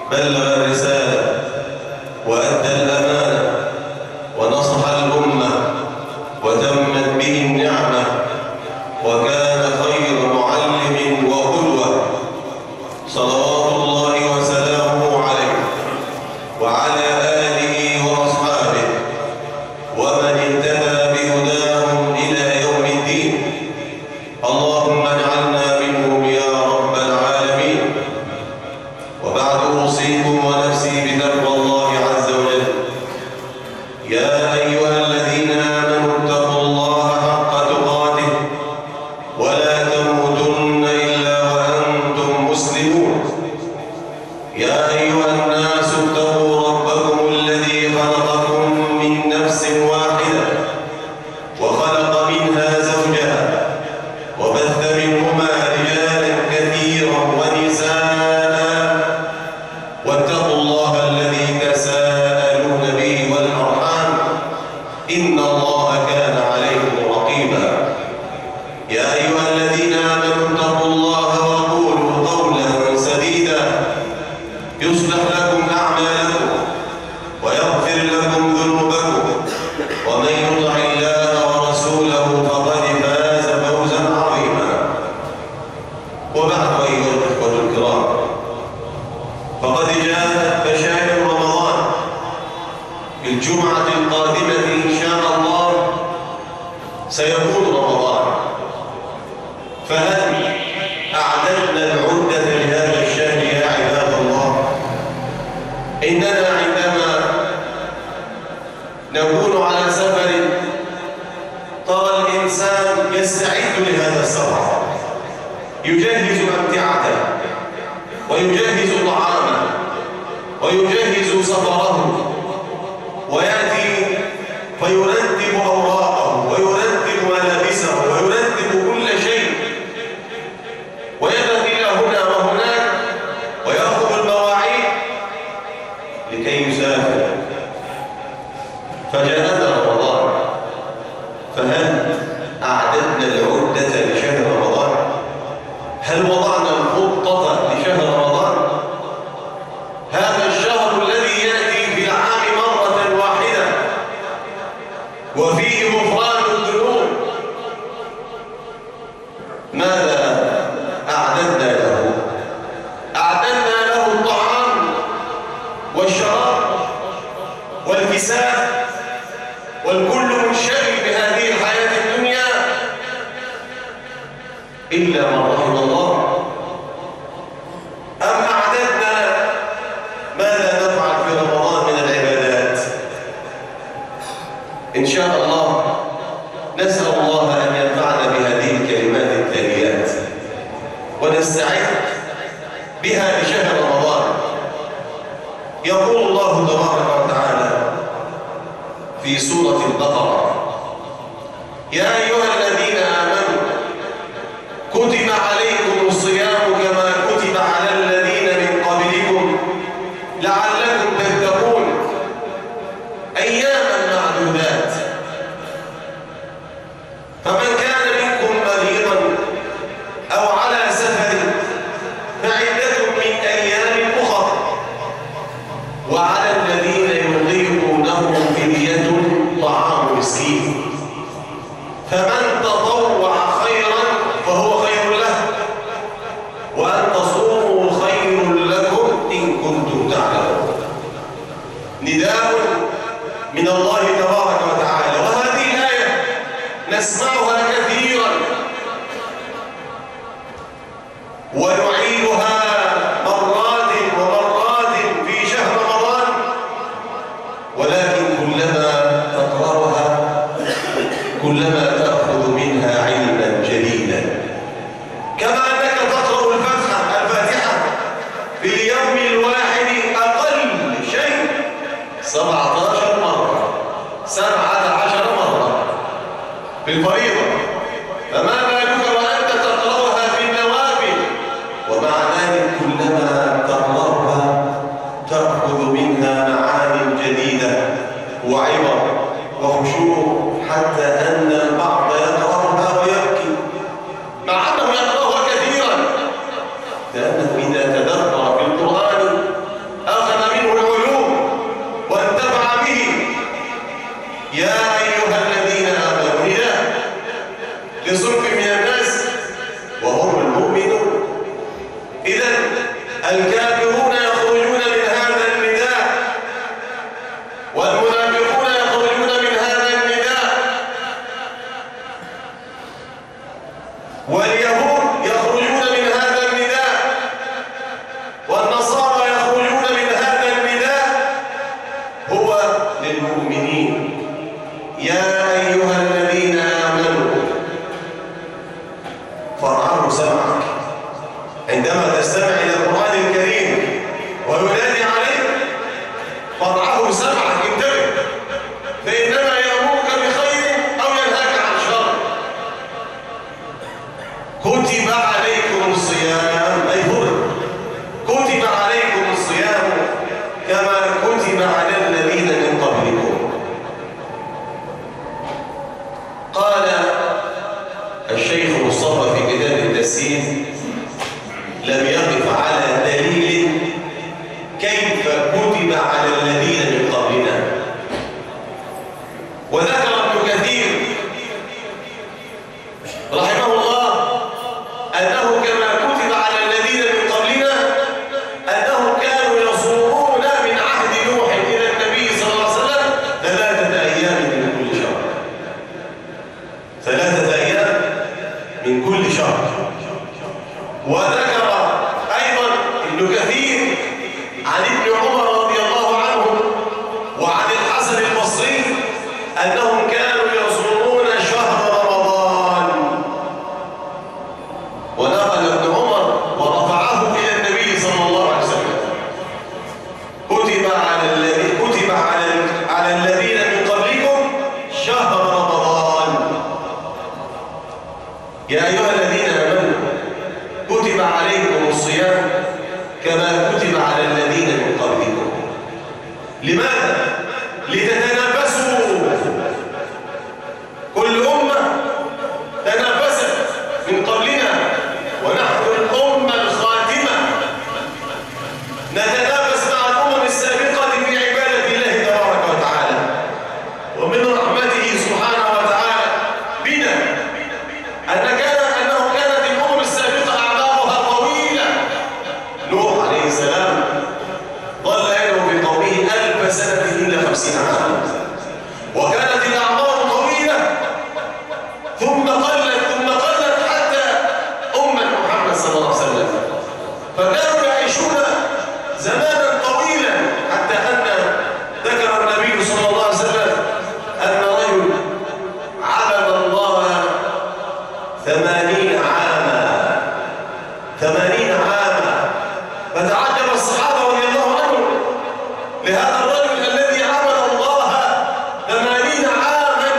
بلغ الرسالة وأدى الأمانة ونصح الأمة وتمت به النعمة وكان خير معلم وقدوة صلوات الله وسلامه عليه وعلى آله وأصحابه ومن اهتدى بهداهم إلى يوم الدين. اللهم اجعلنا منهم يا رب العالمين. وبعد أوصيكم ونفسي بتقوى الله عز وجل. يا أيها الذين آمنوا اتقوا الله حق تقاته ولا تموتن إلا وأنتم مسلمون. يا أيها الناس اتقوا ربكم الذي خلقكم من نفس واحدة وخلق منها زوجها وبث منهما رجالا كثيرا ونساء واتقوا الله الذي تساءلون به والأرحام إن الله كان عليكم رقيبا. يا أيها الذين آمنوا اتقوا الله وقولوا قولا سديدا يصلح لكم أعمالكم ويغفر لكم ذنوبكم ومن يطع الله ورسوله فقد فاز فوزا عظيما. وبعد أيها الإخوة الكرام، فقد جاءت بشائر رمضان في الجمعة القادمة إن شاء الله سيكون رمضان، فهل أعددنا العدة لهذا الشهر يا عباد الله؟ إننا عندما نكون على سفر ترى الإنسان يستعد لهذا السفر، يجهز أمتعته ويجهز طعامه ويجهز سفره، ويأتي فيرتب أوراقه ويرتب ملابسه ويرتب كل شيء، ويذهب إلى هنا وهناك ويأخذ المواعيد لكي يسافر. فجاءنا رمضان، فهل أعددنا العدة لشهر رمضان؟ هل وضعنا الخطة لشهر رمضان؟ هذا الشهر الذي يأتي في العام مرة واحدة وفيه غفران الذنوب، ماذا أعددنا له؟ أعددنا له الطعام والشراب والكساء والكل منشغل بهذه الحياة الدنيا إلا من رحم الله. أم أعددنا ماذا نفعل في رمضان من العبادات؟ إن شاء الله نسأل الله أن ينفعنا بهذه الكلمات التاليات ونستعد بها لشهر رمضان. يقول الله تبارك وتعالى في سورة البقرة: يا أيها الذين آمنوا كتب عليكم الصيام كما كتب على الذين من قبلكم لعلكم تتقون أياما معدودات. فمن كان منكم مريضا أو على سفر فعدة من أيام أخر، وعلى الذين يطيقونه فدية طعام مسكين، فمن تطوع خيرا فهو خير له، وأن تصوموا خير لكم إن كنتم تعلمون. نداء من الله تبارك وتعالى، وهذه الآية نسمعها كثيرا ونعيدها مرات ومرات في شهر رمضان، ولكن كلما تقرأها كلما تأخذ منها علما جديدا، كما أنك تقرأ الفاتحة في اليوم الواحد أقل شيء 17 مرة 17 مرة في الفريضة، فما بالك وأنت تقرأها في النوافل؟ ومع ذلك كلما تقرأها تأخذ منها معاني جديدة وعبر وخشوع، حتى أن البعض يقرأها ويبكي مع أنه يقرأها كثيرا، لأنه إذا تدبر في القرآن الكافرون يخرجون من هذا النداء، والمنافقون يخرجون من هذا النداء، واليهود يخرجون من هذا النداء، والنصارى يخرجون من هذا النداء. هو للمؤمنين يا أيها الذين آمنوا فارعوا سمعك عندما تستمع إلى القرآن الكريم وينادي عليك، فارعه سمعك، انتبه، فإنما يأمرك بخير أو ينهاك عن شر. كتب عليكم الصيام، أي فرض، كتب عليكم الصيام كما كتب على الذين من قبلكم. قال الشيخ مصطفى في كتاب التفسير: لم يقف على دليل كيف كتب على الذين من قبلنا. وذكر ابن كثير رحمه الله أنه كما كتب على الذين من قبلنا أنهم كانوا يصومون من عهد نوح إلى النبي صلى الله عليه وسلم 3 أيام من كل شهر، 3 أيام من كل شهر. وذكر أيضا ابن كثير عن ابن عمر رضي الله عنه وعن الحسن البصري أنهم كانوا يصومون شهر رمضان. ونقل ابن عمر ورفعه إلى النبي صلى الله عليه وسلم: كتب على الذين من قبلكم شهر رمضان. يا أيها الذين آمنوا كتب عليكم الصيام كما كتب على الذين من قبلكم. لماذا؟ لتتنافسوا. كل أمة تنافست من قبلنا، ونحن الأمة الخاتمة نتنافس مع الأمم السابقة في عبادة الله تبارك وتعالى. ومن رحمته سبحانه وتعالى بنا أنه كانت الأمم السابقة أعمارها طويلة. نوح عليه السلام ظل يدعو في قومه 1000 سنة إلا 50 عاما، وكانت الأعمار طويلة ثم قلت حتى أمة محمد صلى الله عليه وسلم، فكانوا يعيشون زمانا طويلا، حتى أن ذكر النبي صلى الله عليه وسلم أن رجل عبد الله 80 عاما، 80 عاما. فتعجب الصحابة رضي الله عنهم لهذا الرجل الذي عبد الله 80 عاما،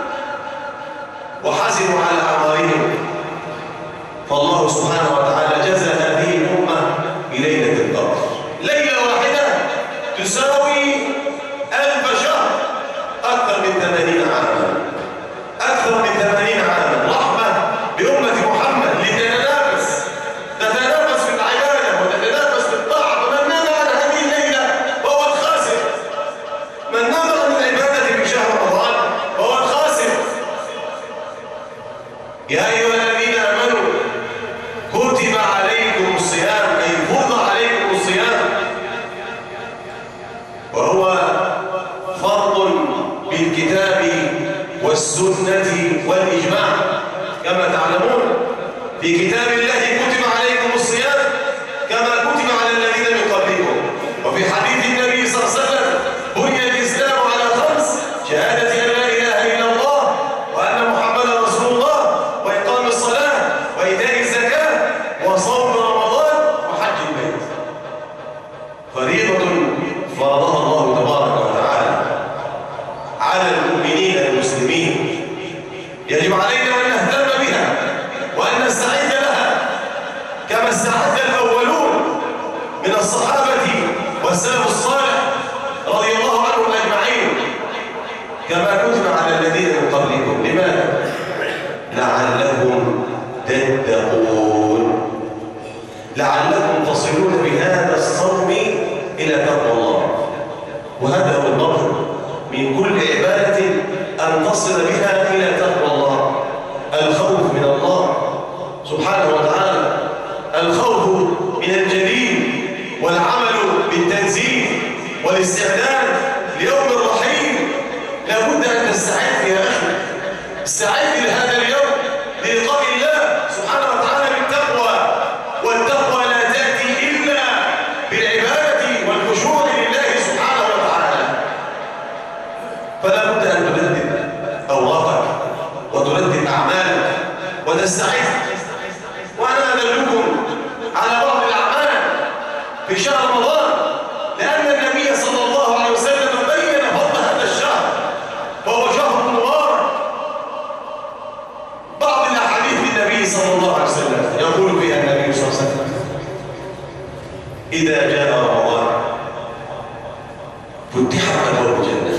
وحسبوا على أعمارهم. فالله سبحانه وتعالى جزى هذه الأمة بليلة القدر. ليلة واحدة تساوي 1000 شهر، أكثر من 80 عاما، أكثر من 80 عاما. رحمة بأمة محمد لتتنافس في العبادة وتتنافس في الطاعة. ومن نام عن هذه الليلة فهو الخاسر. من نام عن العبادة في شهر رمضان فهو الخاسر. يا أيها الذين آمنوا كتب عليكم الصيام، أي فرض عليكم الصيام، وهو فرض بالكتاب والسنة والإجماع. كما تعلمون في كتاب الله كتب عليكم الصيام كما كتب على الذين من قبلكم. وفي حديث النبي صلى الله عليه وسلم: بني الإسلام على 5: شهادة أن لا إله إلا الله وأن محمدا رسول الله، وإقام الصلاة، وإيتاء الزكاة، وصوم رمضان، وحج البيت. فريضة فرضها الله تبارك وتعالى على المؤمنين المسلمين، يجب علينا أن نهتم بها وأن نستعد لها كما استعد الأولون من الصحابة والسلف الصالح رضي الله عنهم أجمعين، كما كتب على الذين من قبلكم. لماذا؟ لعلهم تتقون، لعلكم تصلون بهذا الصوم إلى تقوى الله. وهذا هو المطلوب من كل عبادة، أن تصل بها إلى تقوى الله، الخوف من الله سبحانه وتعالى، الخوف من الجليل والاستعداد ليوم الرحيل لابد أن تستعد يا أخي. استعد لهذا اليوم للقاء الله سبحانه وتعالى بالتقوى، والتقوى لا تأتي إلا بالعبادة والخشوع لله سبحانه وتعالى. فلا بد أن تردد أوراقك وتردد أعمالك وتستعد. وأنا أدلكم على بعض الأعمال في شهر رمضان، لأن النبي صلى الله عليه وسلم بين فضل هذا الشهر، فهو شهر مبارك. بعض الأحاديث للنبي صلى الله عليه وسلم يقول فيها النبي صلى الله عليه وسلم: إذا جاء رمضان فتحت أبواب الجنة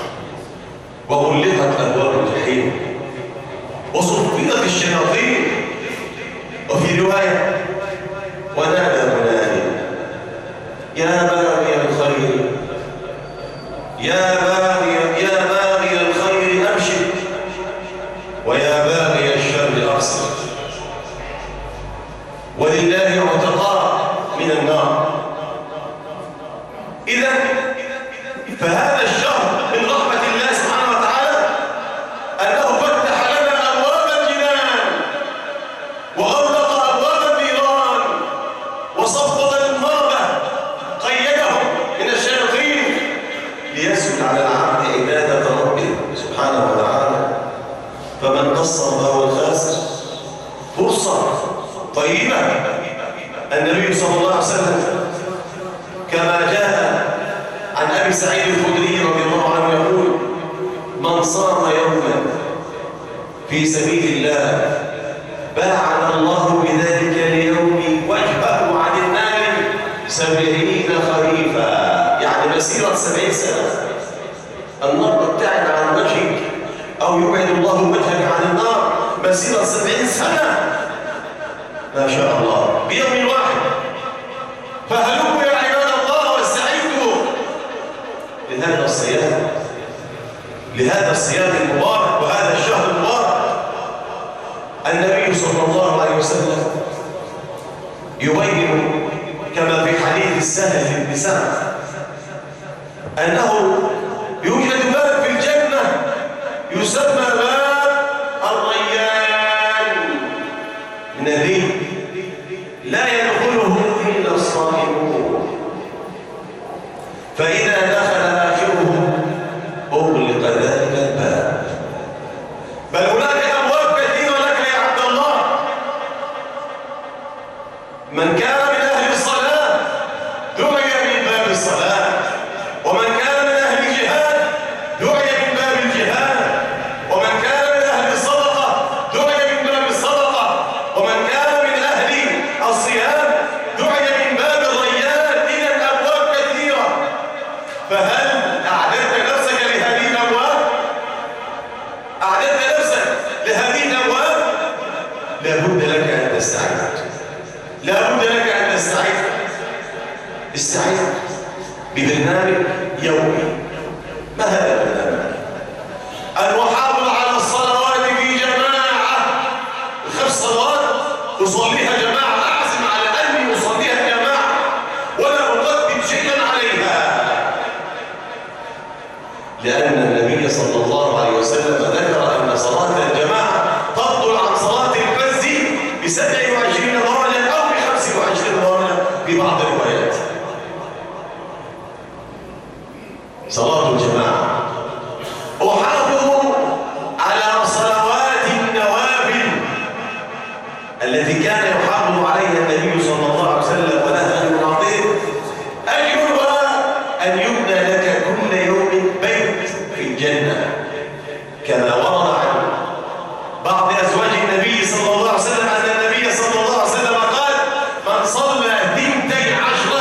وغلقت أبواب الجحيم وصفدت الشياطين. وفي رواية: ونادى منادي يا باغي الخير يا باغي الخير أبشر ويا باغي الشر أقصر. ولله عتقاء من النار. إذا فهذا الشهر من رحمة الله سبحانه وتعالى أنه فتح لنا أبواب الجنان وغلق أبواب النيران وصفد المرضى قيدهم من الشياطين ليسهل على العبد عبادة ربه سبحانه وتعالى. فمن قصر فهو الخاسر. فرصة طيبة. النبي صلى الله عليه وسلم كما جاء عن أبي سعيد الخدري رضي الله عنه يقول: من صام يوما في سبيل الله باعد الله بذلك اليوم وجهه عن النار 70 خريفا، يعني مسيرة 70 سنة. النار تبتعد عن وجهك أو يبعد الله وجهك عن النار مسيرة 70 سنة، ما شاء الله، بيوم واحد. فهلكوا يا عباد الله واستعدوا لهذا الصيام المبارك وهذا الشهر المبارك. النبي صلى الله عليه وسلم يبين كما في حديث السهل بن سعد أنه يوجد باب في الجنة يسمى باب الريان من الدين، لا يدخله إلا الصائمون، فإذا دخل آخره أغلق ذلك الباب. بل هناك أبواب كثيرة لك يا عبد الله. من كان من أهل الصلاة دعي من باب الصلاة، ومن كان من أهل الجهاد دعي من باب الجهاد، ومن كان من أهل الصدقة دعي من باب الصدقة، ومن كان من أهل الصيام دعي من باب الريان. إذا الأبواب كثيرة. فهل أعددت نفسك لهذه الأبواب؟ أعددت نفسك لهذه الأبواب؟ لا بد لك أن تستعد. لا بد لك أن تستعد. استعد ببرنامج يومي. ما هذا البرنامج؟ أن أحافظ على الصلوات في جماعة. 5 صلوات أصليها جماعة، أعزم على أني أصليها جماعة ولا أقدم شيئا عليها، لأن النبي صلى الله عليه وسلم ذكر أن صلاة الجماعة تفضل عن صلاة الفرد ب27 درجة أو ب25 درجة في بعض الروايات. صلاة الجماعة. أحافظ على صلوات النوافل التي كان يحافظ عليها النبي صلى الله عليه وسلم ونهى عن المعصية. أجرها أن يبنى لك كل يوم بيت في الجنة، كما ورد عن بعض أزواج النبي صلى الله عليه وسلم أن النبي صلى الله عليه وسلم قال: من صلى 12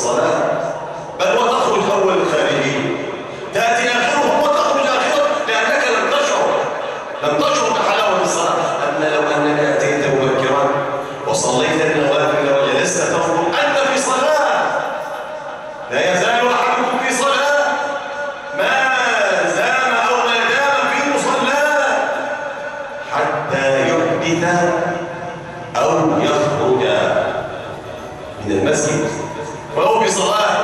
الصلاة، بل وتخرج أول الخارجين، تأتي آخرهم وتخرج آخرهم، لأنك لم تشعر بحلاوة الصلاة. أما لو أنك أتيت مبكرا وصليت النوافل وجلست تفرغ، أنت في صلاة، لا يزال أحدكم في صلاة ما زام أو ما دام في مصلاه حتى يحدث أو يخرج من المسجد وهو في صلاة.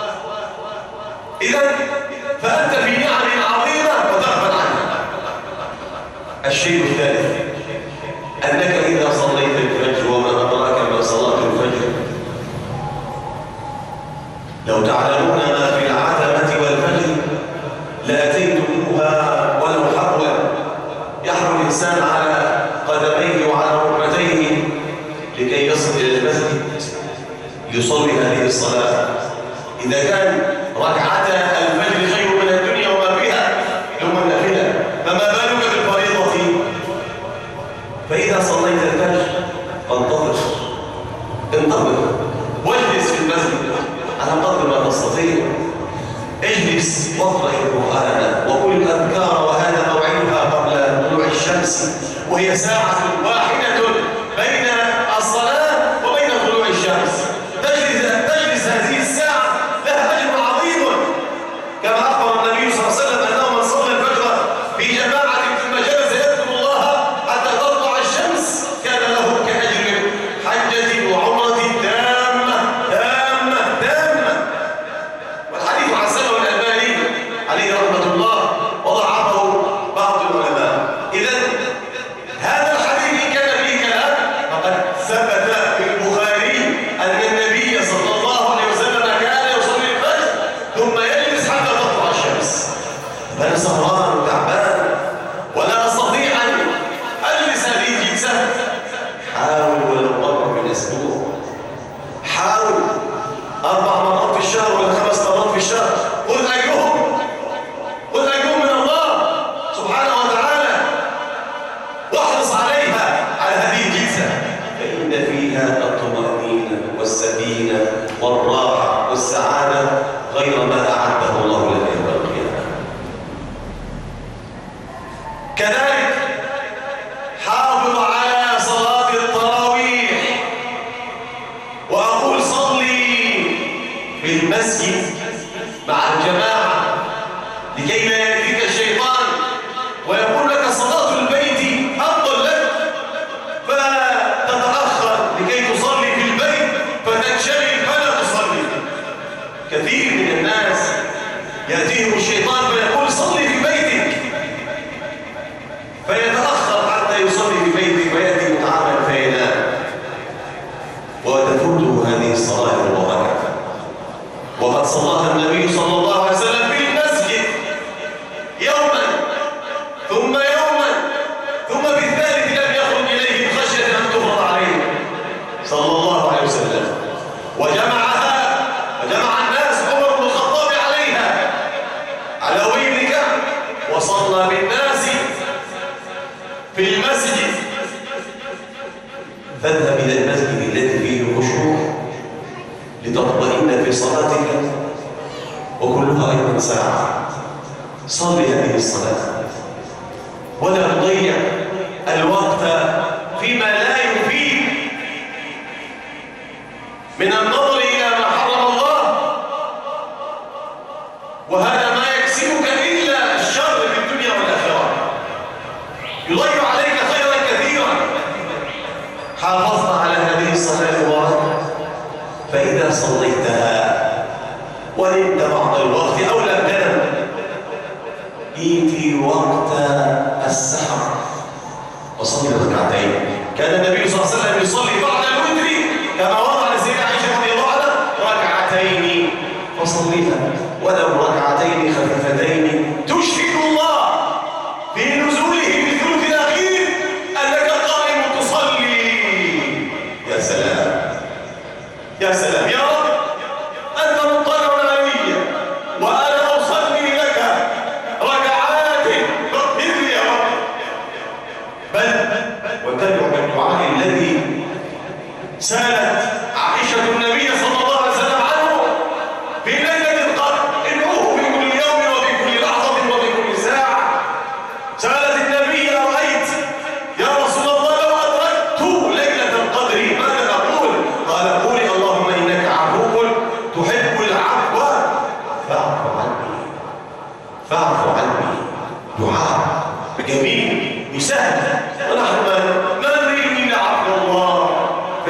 إذن فأنت في نعم عظيمة وتغفل عنها. الشيء الثالث أنك إذا صليت الفجر وما أدراك ما صلاة الفجر، لو تعلمون ما في العتمة والفجر لأتيتموها ولو حبوا. يحرم الإنسان على قدميه وعلى ركبتيه لكي يصل إلى المسجد يصلي هذه الصلاة. إذا كان ركعتا الفجر خير من الدنيا وما فيها يوم النافلة، فما بالك بالفريضة؟ فإذا صليت الفجر فانتظر واجلس في المسجد على قدر ما تستطيع. اجلس واقرأ القرآن وقل الأذكار، وهذا موعدها قبل طلوع الشمس، وهي ساعة واحدة بين الصلاة وبين طلوع الشمس. تجلس هذه الساعة لها أجر عظيم، كما أخبر النبي صلى الله عليه وسلم أنه من صلى الفجر في جماعة ثم جلس يذكر الله حتى تطلع الشمس كان له كأجر حجة وعمرة تامة. والحديث عن سلمة الألباني عليه رحمة الله وضعفه بعض العلماء. إذن هذا الحديث إن كان فيه كلام فقد ثبت في البخاري أن النبي صلى الله عليه وسلم كان يصلي الفجر ثم يجلس حتى تطلع الشمس. فأنا سهران وتعبان ولا أستطيع أن أجلس هذه الجلسة. حاول ولو مرة في الأسبوع، حاول 4 مرات في الشهر ولا 5 مرات في الشهر، خذ أجرهم من الله سبحانه وتعالى، واحرص عليها على هذه الجلسة، فإن فيها الطمأنينة والسكينة والراحة والسعادة غير ما أعده الله لنا يوم القيامة. كذلك حافظ على صلاة التراويح، وأقول صلي في المسجد مع الجماعة لكي لا يأتيك الشيطان ويقول لك صلاة البيت أفضل لك، فتتأخر لكي تصلي في البيت فتنشغل فلا تصلي. كثير من الناس يأتيهم الشيطان فيقول صلي في بيتك، فيتأخر حتى يصلي في بيتك ويأتي متعبا فينام وتفوته هذه الصلاة المباركة. وقد صلاها النبي صلى الله عليه وسلم في المسجد يوما ثم في الثالث لم يخرج إليه خشية أن تفرض عليه صلى الله عليه وسلم، وجمع الناس عمر بن الخطاب عليها على ويلك، وصلى بالناس في المسجد. فاذهب إلى المسجد الذي فيه خشوع لتطمئن في صلاتك، وكلها أيضا ساعة. صل هذه الصلاة ولا تضيع الوقت فيما لا يفيد من النظر إلى ما حرم الله، وهذا ما يكسبك إلا الشر في الدنيا والآخرة، يضيع عليك خيرا كثيرا. حافظنا على هذه الصلاة المباركة، فإذا صليتها ونمت بعض الوقت أو لم تنم، إيتي وقت السحر وصلي ركعتين. كان النبي صلى الله عليه وسلم يصلي بعد الوتر كما وضع لسيدة عائشة رضي الله عنها ركعتين، فصليها ولو ركعتين خفيفتين تشهد الله في نزوله في الثلث الأخير أنك قائم تصلي. يا سلام يا سلام يا رب، أنت مطلع علي وأنا أصلي لك ركعات مثل يا رب. بل وتدعو بالدعاء الذي سالت عائشة النبي صلى الله عليه وسلم عنه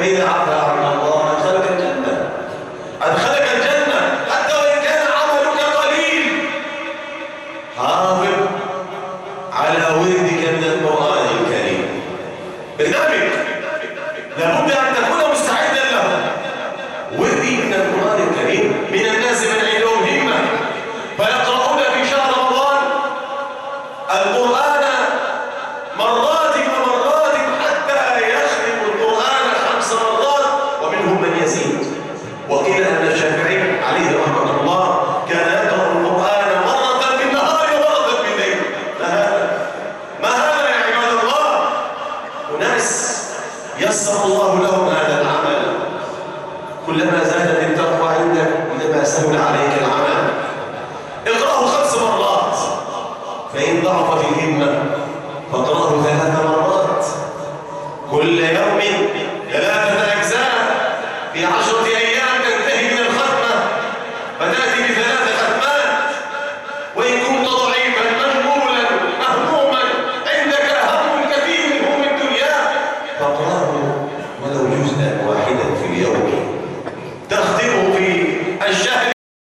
فإذا عفا عن الله أدخلك الجنة، أدخلك الجنة حتى وإن كان عملك قليل. حافظ على وردك من القرآن الكريم، برنامج لابد أن تكون مستعدا له. وردي من القرآن الكريم، من الناس من عندهم همة فيقرؤون في شهر رمضان القرآن مرات ومرات حتى يختم القرآن 5 مرات، ومنهم من يزيد. وقيل أن الشافعي عليه رحمة الله كان يقرأ القرآن مرة في النهار ومرة في الليل. ما هذا يا عباد الله؟ أناس يسر الله لهم هذا العمل. كلما زادت التقوى عندك كلما سهل عليك العمل. اقرأه 5 مرات، فإن ضعفت الهمة فاقرأه 3 مرات، كل يوم 3 أجزاء في 10 أيام تنتهي من الختمة، فتأتي ب3 ختمات. وإن كنت ضعيفا مشغولا مهموما عندك هم كثير من هموم الدنيا فاقرأه ولو جزءا واحدا في اليوم تختمه في الشهر،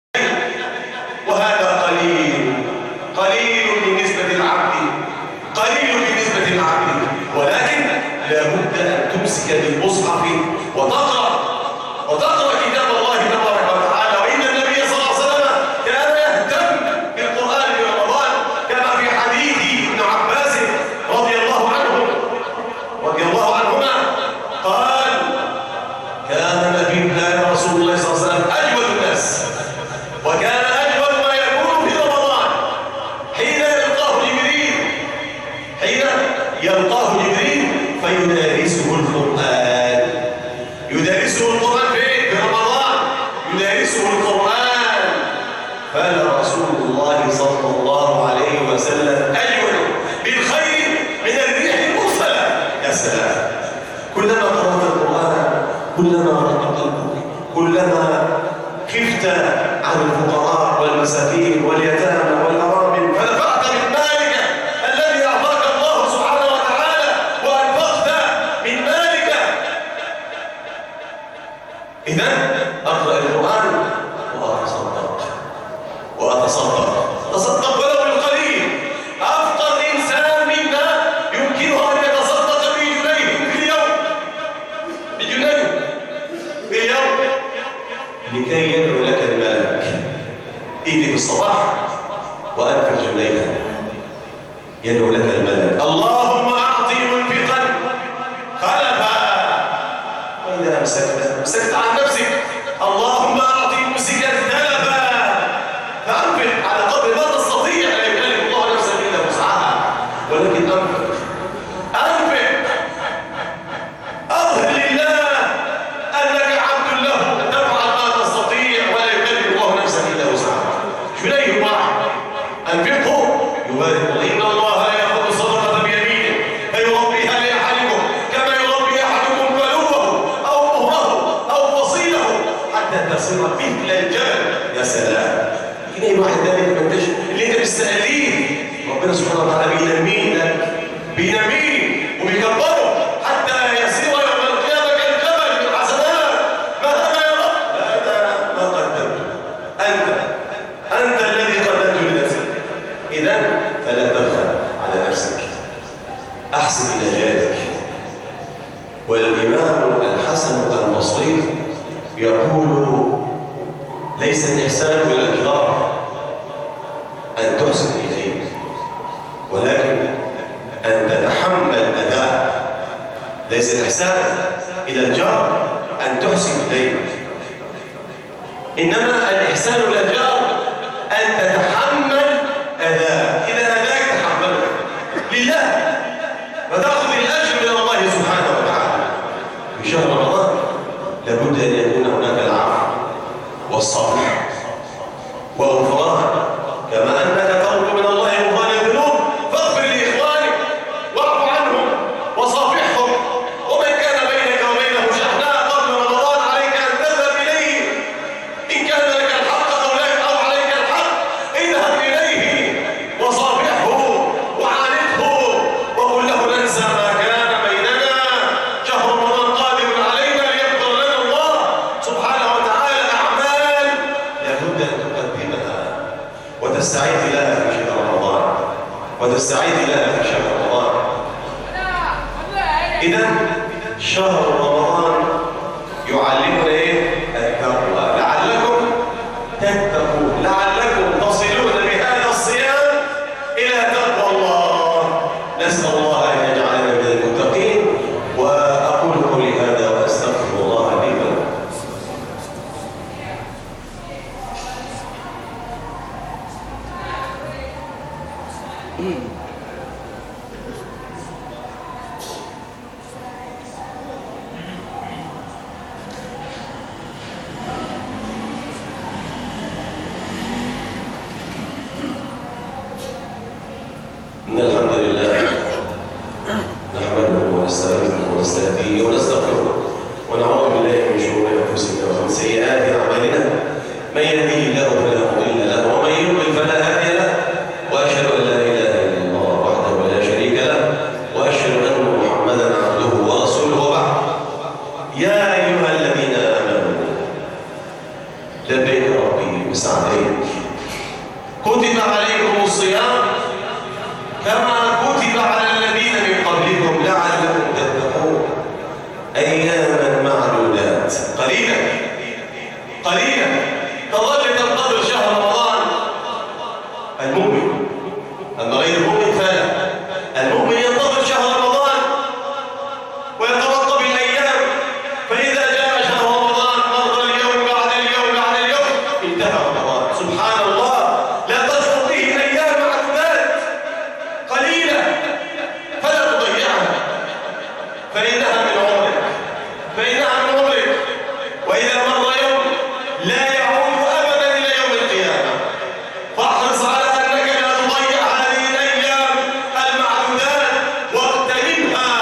وهذا قليل بالنسبة للعبد، ولكن لابد أن تمسك بالمصحف وتقرأ كتاب الله تبارك وتعالى. وإن النبي صلى الله عليه وسلم كان يهتم بالقرآن في رمضان، كما في حديث ابن عباس رضي الله عنهما قال: كان نبينا رسول الله صلى الله عليه وسلم أجود الناس، وكان أجود ما يكون في رمضان حين يلقاه جبريل فيدارسه القرآن. يدارسه القرآن في رمضان، يدارسه القرآن. فلرسول الله صلى الله عليه وسلم أجود بالخير من الريح المرسلة. يا سلام! كلما قرأت القرآن كلما رقق قلبك، كلما خفت عن الفقراء والمساكين واليتامى والأرامل فنفعت من مالك الذي أعطاك الله سبحانه وتعالى وأنفقت من مالك. إذن أقرأ القرآن وأتصدق ولو بالقليل. أفقر إنسان منا يمكنه أن يتصدق بجنيه في اليوم، لكي يدعو لك الملك. إيدي بالصباح وأنفق جنيها يدعو لك الملك: اللهم أعطي منفقا خلفا. وإذا أمسكت عن نفسك: اللهم أعطي ممسكا تلفا. فأنفق على قدر ما تستطيع، لا يكلف الله نفسا إلا وسعها، ولكن أنفق أظهر لله أنك عبد له، تفعل ما تستطيع ولا يكلف الله نفسا إلا وسعها. جنيه واحد أنفقه يبارك الله. إن الله لا يأخذ الصدقة بيمينه فيربيها لأحدكم كما يربي أحدكم بلوه أو مهره أو فصيله حتى تصير مثل الجبل. يا سلام! جنيه واحد ده اللي أنت مستقليه ربنا سبحانه وتعالى بينميه وبيكبره حتى يصير يوم القيامة كالجبل من حسنات. ما هذا يا رب؟ لا، ما قدمته، أنت الذي قدمته لنفسك. إذن فلا تبخل على نفسك، أحسن إلى جارك. والإمام الحسن البصري يقول: ليس الإحسان إلى الجار أن تحسن إليه، ولكن أن تتحمل أداء. ليس الإحسان إلى الجار أن تحسن إليه، إنما الإحسان إلى الجار أن تتحمل أداء. إذا أداك تحمله لله وتأخذ الأجر من الله سبحانه وتعالى. في شهر رمضان لابد أن يكون هناك العفو والصفح والغفران، كما أنك تطلب من الله غفران الذنوب فاغفر لإخوانك واعف عنهم وصافحهم. ومن كان بينك وبينه شحناء قبل رمضان عليك أن تذهب إليه إن كان لك الحق أو عليك الحق. اذهب إليه وصافحه وعاندته وقل له: ننسى ما كان بيننا، شهر رمضان قادم علينا وتستعد لها في شهر رمضان، وتستعد لها في شهر رمضان. إذا شهر رمضان يعلمنا إيه؟ التقوى، لعلكم تتقون، لعلكم تصلون بهذا الصيام إلى تقوى الله. نسأل الله أن يجعلنا من المتقين. وأقول قولي هذا وأستغفر الله لي ولكم. إن الحمد لله نحمده ونستعينه ونستهديه ونستغفره ونعوذ بالله من شرور أنفسنا ومن سيئات أعمالنا. من يهده الله فلا مضل له ومن يضلل فلا هادي له، وأشهد أن لا إله إلا الله وحده لا شريك له، وأشهد أن محمدا عبده ورسوله. وبعد، يا أيها الذين آمنوا لبيك ربي وسعديك، كتب عليكم الصيام كما كتب على الذين من قبلكم لعلكم تتقون أياما معدودات. قليلا قليلا تظل تنتظر شهر رمضان المؤمن، أما غير المؤمن فلا. المؤمن ينتظر شهر رمضان ويترقب الأيام، فإذا جاء شهر رمضان مر اليوم بعد اليوم بعد اليوم، انتهى رمضان. سبحان الله، لا تشعر به أيام معدودات قليلة، فلا تضيعها، فإنها من عمرك، فإنها من عمرك. وإذا مر يوم لا يعود أبدا إلى يوم القيامة، فاحرص على أنك لا تضيع هذه الأيام المعدودات واغتنمها.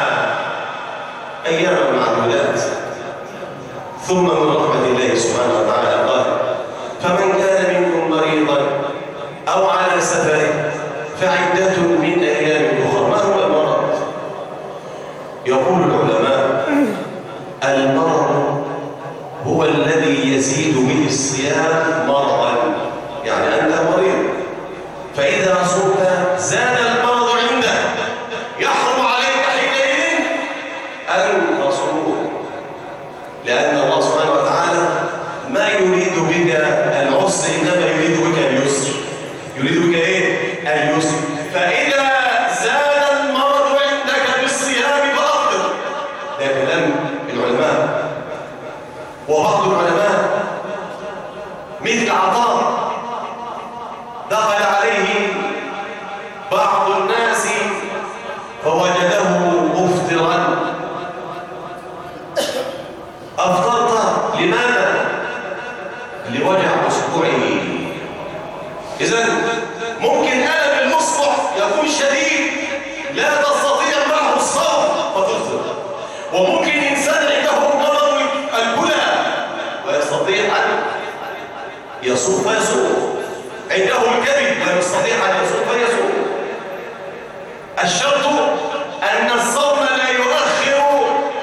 أيام معدودات. ثم من رحمة الله سبحانه وتعالى قال: فمن كان منكم مريضا أو على سفر فعدة من أيام أخرى. ما هو المرض؟ يقول العلماء: المرض هو الذي يزيد به الصيام مرضا. يعني أنت مريض، فإذا صمت زاد المرض عندك، يحرم عليك حينئذ أن تصوم، لأن الله سبحانه وتعالى ما يريد بك العسر، إنما يريد بك اليسر. يريد بك إيه؟ اليسر. فإذا زاد المرض عندك بالصيام فأفطر. ده كلام العلماء. وبعض العلماء مثل عطاء دخل عليه بعض الناس فوجده مفطرا. أفطرت لماذا؟ لوجع أصبعه. إذن ممكن ألم الأصبع يكون شديد لا تستطيع معه الصوم فتفطر، وممكن إنسان عنده مرض الكلى ويستطيع أن يصوم فيصوم، عنده الكبد لا يستطيع أن يصوم فيصوم. الشرط أن الصوم لا يؤخر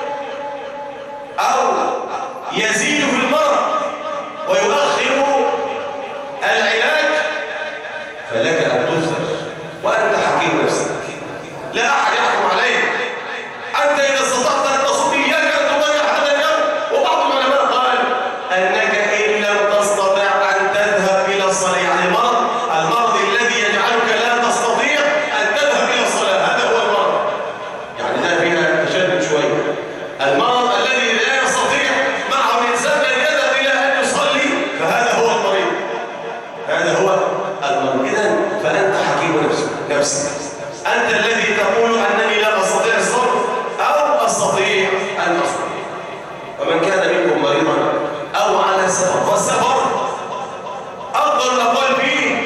أو يزيد في المرض ويؤخر العلاج، فلك أن تفطر وأنت حكيم نفسك، لا أحد يحكم عليك. أنت إذا استطعت أن تصوم إياك أن تضيع هذا اليوم. وبعض العلماء قال أنك إن لم تستطع أن تذهب إلى الصلاة، يعني المرض الذي يجعلك لا تستطيع أن تذهب إلى الصلاة، هذا هو المرض. يعني ده فيها تشدد شوية. المرض الذي لا يستطيع معه الإنسان أن يذهب إلى أن يصلي، فهذا هو المريض، هذا هو المريض. إذن فأنت حكيم نفسك. أنت الذي تقول أنني لا أستطيع الصوم أو أستطيع أن أصوم. ومن كان منكم مريضا أو على سفر، والسفر أفضل الأقوال فيه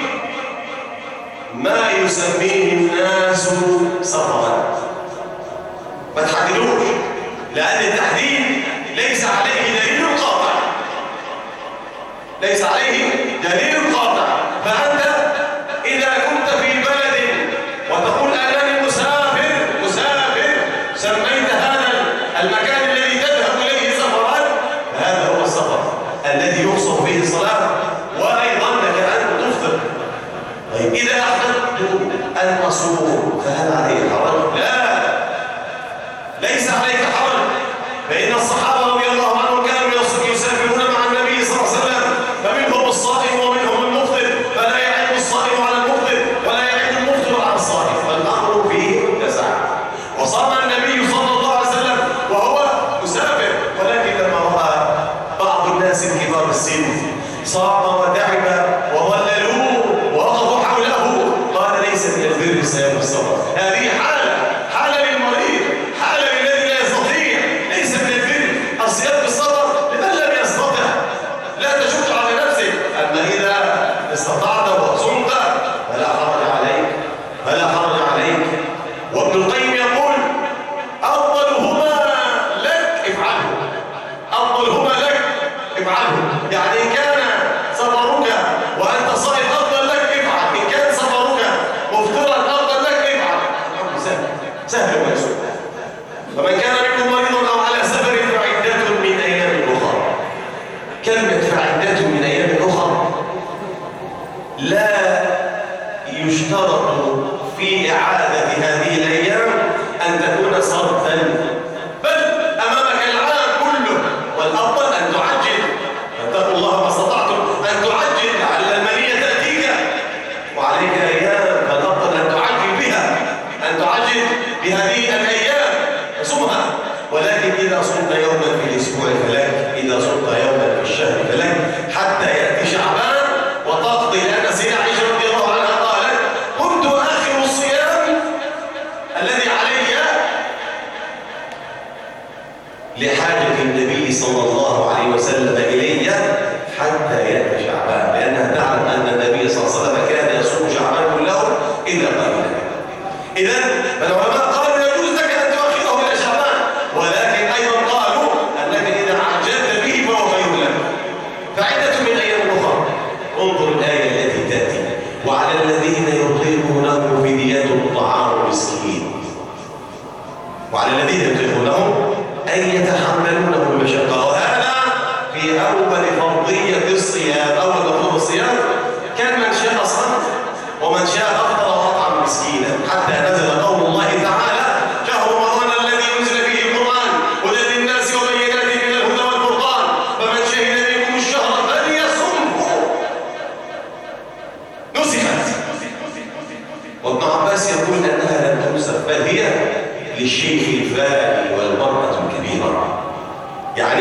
ما يسميه الناس سفرا. ما تحددوش، لأن التحديد ليس عليه دليل قاطع، ليس عليه دليل قاطع. فأنت إذا كنت في بلد وتقول أنني مسافر، سميت هذا المكان الذي تذهب إليه سفرا، هذا هو السفر الذي يقصد به الصلاة. وأيضا لك أن تفطر، إذا أحببت أن أصوم فهل علي حرج؟ لا، ليس عليك حرج، فإن الصحابة رضي الله عنهم كانوا يسافرون مع النبي صلى الله عليه وسلم، فمنهم الصائم ومنهم المفطر، فلا يعيب الصائم على المفطر ولا يعيب المفطر على الصائم، فالأمر فيه تسعة. وصام النبي صلى الله عليه وسلم وهو مسافر، ولكن لما رأى بعض الناس الكبار السن صام وتعب وظللوه ووقفوا حوله قال ليس من البر صيام الصبر. هذه حالة للمريض، حالة للذي لا يستطيع، ليس من البر الصيام بالصبر لمن لم يستطع، لا تشق على نفسك. أما إذا استطعت وصمت فلا حرج عليك، فلا حرج عليك. وابن القيم يقول أفضلهما لك افعله، أفضلهما لك افعله، يعني إن كان صبرك وأنت صائم أفضل لك افعل، إن كان صبرك مفطرا أفضل لك افعل. سهل ويسر. فمن كان منكم مريضا أو على سفر فعدة من أيام أخرى. كلمة فعدة من أيام أخرى لا يشترط في إعادة هذه الأيام أن تكون صرفا، بل أمامك العام كله، والأفضل أن تعجل. فاتقوا الله ما استطعتم أن تعجل لعل المنية تأتيك وعليك أيام، فالأفضل أن تعجل بها، أن تعجل بهذه الأيام تصومها. ولكن إذا صمت يوما في الأسبوع فلك، إذا صمت يوما في الشهر فلك، حتى يأتي شعبان وتقضي. لأن سيدة عائشة رضي الله عنها قالت كنت آخر الصيام الذي علي لحاجة النبي صلى الله عليه وسلم إلي حتى يأتي شعبان، لأنها تعلم أن النبي صلى الله عليه وسلم كان يصوم شعبان كله إلا قليلا. إذن العلماء قالوا يجوز لك أن تؤخره إلى شعبان، ولكن أيضا قالوا أنك إذا عجلت به فهو خير لك. فعدة من أيام أخرى. انظر الآية التي تأتي وعلى الذين يطيقونه فدية طعام مسكين، وعلى الذين يطيقونه أن يتحملونه المشقة. وهذا في أول فرضية الصيام، أول فرض الصيام كان من شاء صام ومن شاء أفطر وأطعم مسكينا، حتى نزل قول الله تعالى شهر رمضان الذي أنزل فيه القرآن هدى للناس وبينات من الهدى والفرقان فمن شهد منكم الشهر فليصمه. نسخت. وابن عباس يقول أنها لم تنسخ، بل هي للشيخ الفاعل والمرأة الكبيرة، يعني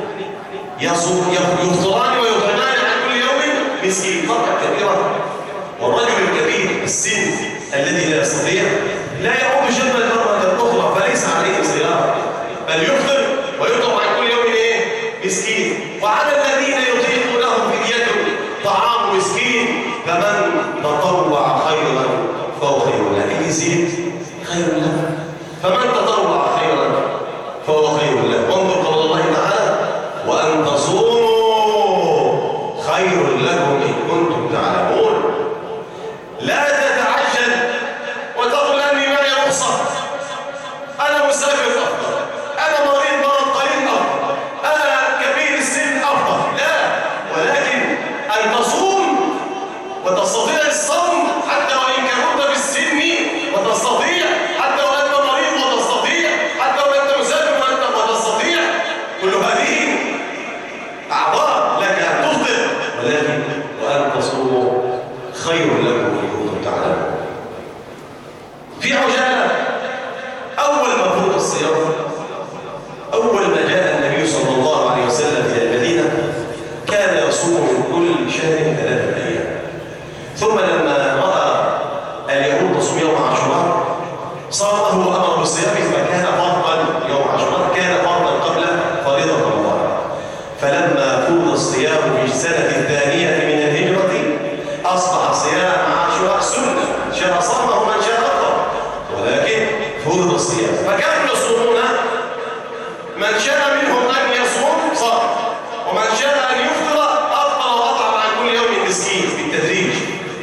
يفطران ويطعمان عن كل يوم مسكين. المرأة الكبيرة والرجل الكبير السن الذي لا يستطيع لا يعود شبه المرأة الأخرى، فليس عليه صيام، بل يفطر ويطعم عن كل يوم مسكين. وعلى الذين يطيقونه فدية طعام مسكين، فمن تطوع خيرا فهو خير له. يزيد خير له، فمن تطوع خيرا فهو خير له. وانظر قول الله تعالى وأن تصوموا خير لكم إن كنتم تعلمون. لا تتعجل وتقول أني معي رخصة، أنا مسافر أفضل، أنا مريض مرض قليل أفضل، أنا كبير السن أفضل. لا، ولكن أن تصوم وتستطيع الصوم حتى وإن كنت في السن، وتستطيع حتى وأنت مريض، وتستطيع حتى وأنت مسافر وتستطيع. كل هذه أعضاء لك أن تفطر، ولكن وأن تصوموا خير لكم إن كنتم تعلمون. في عجالة، أول ما فرض الصيام، أول ما جاء النبي صلى الله عليه وسلم إلى المدينة كان يصوم من كل شهر 3 أيام. ثم لما رأى اليهود تصوم يوم عاشوراء صامه وأمر بالصيام، فكان فرضا يوم عاشوراء، كان فرضا قبل فريضة رمضان. فلما فرض الصيام في السنة الثانية من الهجرة أصبح صيام عاشوراء سنة، شاء صامه من شاء أفطر، ولكن فرض الصيام. فكانوا يصومون، من شاء منهم أن يصوم صام، ومن شاء أن يفطر أفطر وأطعم عن كل يوم مسكين بالتدريج.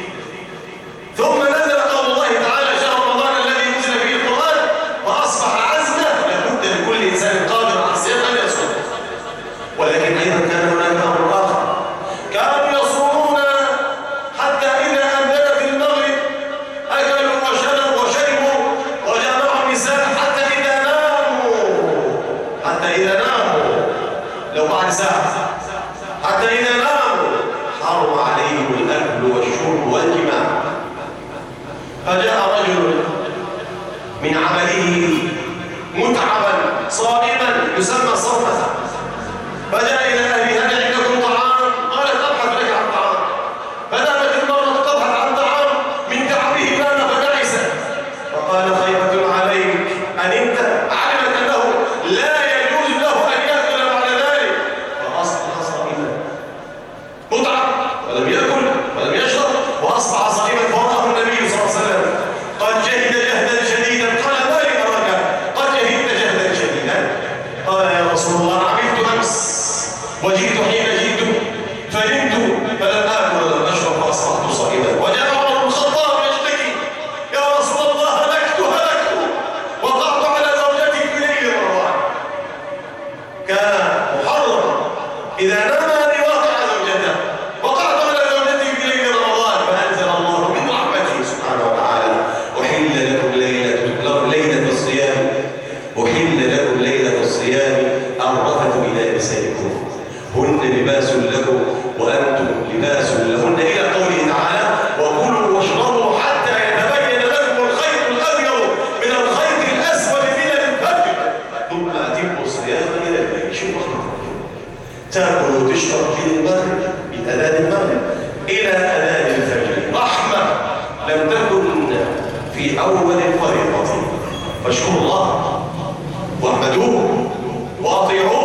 ثم نزل قول الله تعالى شهر رمضان الذي أنزل فيه القرآن، وأصبح عزمة لابد لكل إنسان قادر على الصيام أن يصوم. ولكن أيضا كان هناك أمر آخر، كانوا يصومون حتى إذا أذن في المغرب لو بعد ساعة، حتى إذا ناموا حرم عليهم الأكل والشرب والجماع. فجاء رجل من عمله متعبا صائما يسمى صومة، فجاء إلى أهله: هل عندكم طعام؟ قالت: أبحث لك عن طعام. فذهبت المرأة تبحث عن طعام من تعبه نام فتعس، فقال: خيبة عليك، أن أنت علمت أنه لا يجوز له أن يأكل بعد ذلك، فأصبح صائما متعب ولم يأكل ولم يشرب وأصبح صائما. فرآه النبي صلى الله عليه وسلم قد جهد جهدا شديدا. قال: ما لي أراك قد جهدت جهدا شديدا؟ قال: يا رسول الله، عملت أمس وجئت حين جئت فنمت فلم آكل ولم أشرب فأصبحت صائما. وجاء عمر بن الخطاب يشتكي: يا رسول الله، هلكت وقعت على زوجتي في ليل رمضان. كان محرما إذا نام أن يواقع زوجته، وقعت على زوجتي في ليل رمضان، فأنزل الله من رحمته سبحانه وتعالى: أحل لكم ليلة الصيام، أحل لكم ليلة الصيام الرفث إلى نسائكم هن لباس لكم وأنتم لباس لهن، إلى قوله تعالى: وكلوا واشربوا حتى يتبين لكم الخيط الأبيض من الخيط الأسود من الفجر ثم أتموا الصيام إلى الليل. شوف تاكل وتشرب في المغرب، من أذان المغرب إلى أذان الفجر، رحمة لم تكن في أول الفريضة. فاشكروا الله واحمدوه وأطيعوه